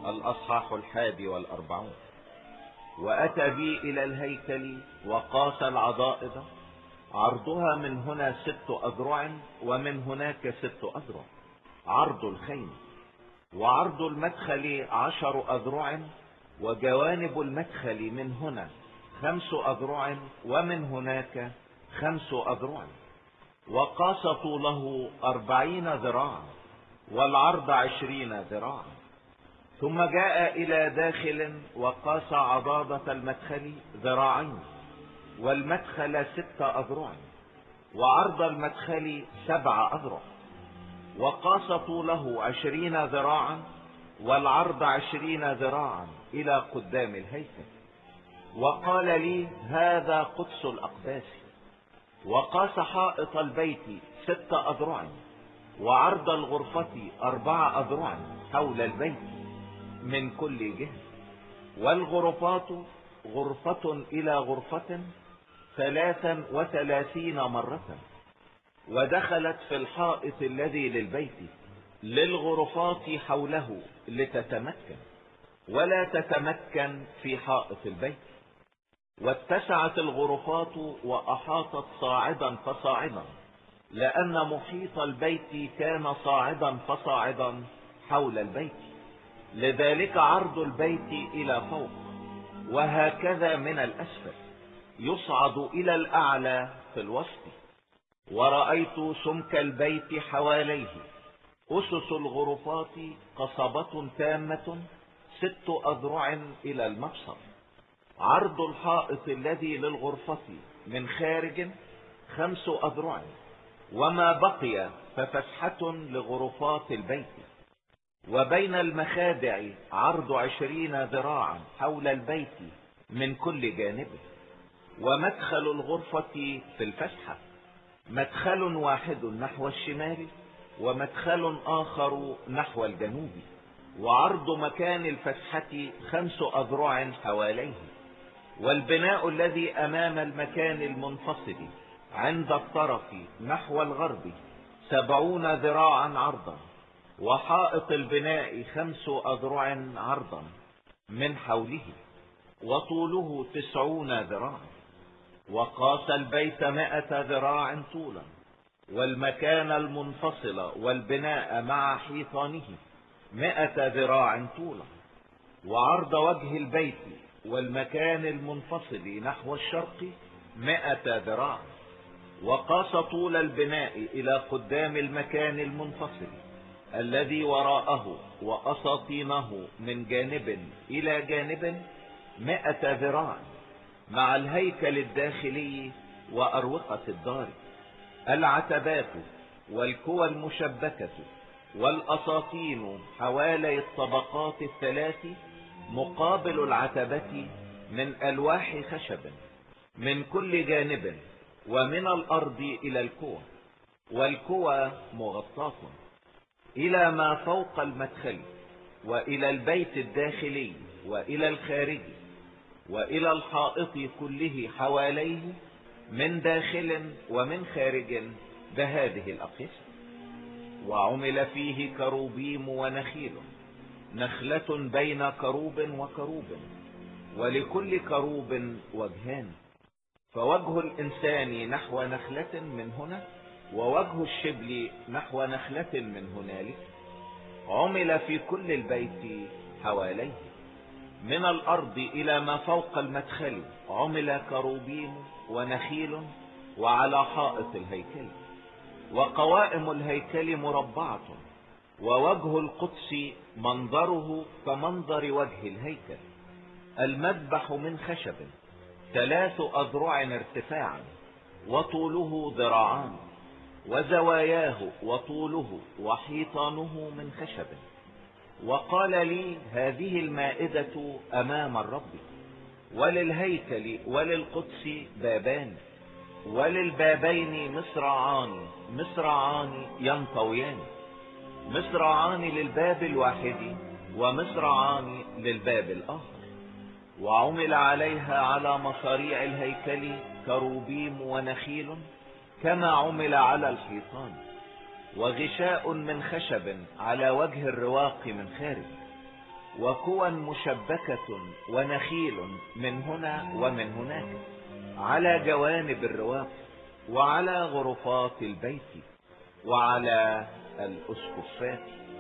الأصحاح 41. وأتى بي إلى الهيكل وقاس العضائد، عرضها من هنا 6 أذرع ومن هناك 6 أذرع عرض الخيمة، وعرض المدخل 10 أذرع، وجوانب المدخل من هنا 5 أذرع ومن هناك 5 أذرع. وقاس طوله 40 ذراعا والعرض 20 ذراعا. ثم جاء إلى داخل وقاس عضادة المدخل 2 ذراعين، والمدخل 6 أذرع، وعرض المدخل 7 أذرع. وقاس طوله 20 ذراعا والعرض 20 ذراعا إلى قدام الهيكل. وقال لي: هذا قدس الأقداس. وقاس حائط البيت 6 أذرع، وعرض الغرفة 4 أذرع حول البيت من كل جهة، والغرفات غرفة إلى غرفة 33 مرة. ودخلت في الحائط الذي للبيت للغرفات حوله لتتمكن، ولا تتمكن في حائط البيت. واتسعت الغرفات وأحاطت صاعدا فصاعدا، لأن محيط البيت كان صاعدا فصاعدا حول البيت. لذلك عرض البيت إلى فوق، وهكذا من الأسفل يصعد إلى الأعلى في الوسط. ورأيت سمك البيت حواليه، أسس الغرفات قصبة تامة 6 أذرع إلى المبصر. عرض الحائط الذي للغرفة من خارج 5 أذرع، وما بقي ففسحة لغرفات البيت. وبين المخادع عرض 20 ذراعا حول البيت من كل جانب. ومدخل الغرفة في الفسحة مدخل واحد نحو الشمال، ومدخل آخر نحو الجنوب. وعرض مكان الفسحة 5 أذرع حواليه. والبناء الذي أمام المكان المنفصل عند الطرف نحو الغرب 70 ذراعا عرضا، وحائط البناء 5 أذرع عرضا من حوله، وطوله 90 ذراعا. وقاس البيت 100 ذراع طولا، والمكان المنفصل والبناء مع حيطانه 100 ذراع طولا. وعرض وجه البيت والمكان المنفصل نحو الشرق 100 ذراع. وقاس طول البناء إلى قدام المكان المنفصل الذي وراءه وأساطينه من جانب إلى جانب 100 ذراع، مع الهيكل الداخلي وأروقة الدار، العتبات والكوى المشبكة والأساطين حوالي الطبقات 3 مقابل العتبة من ألواح خشب من كل جانب، ومن الأرض إلى الكوى. والكوى مغطاة إلى ما فوق المدخل، وإلى البيت الداخلي، وإلى الخارج، وإلى الحائط كله حواليه من داخل ومن خارج بهذه الأقيسة. وعمل فيه كروبيم ونخيل، نخلة بين كروب وكروب، ولكل كروب وجهان. فوجه الإنسان نحو نخلة من هنا، ووجه الشبل نحو نخلة من هنالك. عمل في كل البيت حواليه من الأرض إلى ما فوق المدخل عمل كروبيم ونخيل، وعلى حائط الهيكل. وقوائم الهيكل مربعة، ووجه القدس منظره كمنظر وجه الهيكل. المذبح من خشب 3 أذرع ارتفاعا، وطوله 2 ذراعان، وزواياه وطوله وحيطانه من خشب. وقال لي: هذه المائدة أمام الرب، وللهيكل وللقدس بابان، وللبابين مصراعان ينطويان، مصراعان للباب الواحد ومصراعان للباب الآخر. وعمل عليها على مصاريع الهيكل كروبيم ونخيل كما عمل على الحيطان، وغشاء من خشب على وجه الرواق من خارج. وكوى مشبكة ونخيل من هنا ومن هناك على جوانب الرواق وعلى غرفات البيت وعلى الأسقفات.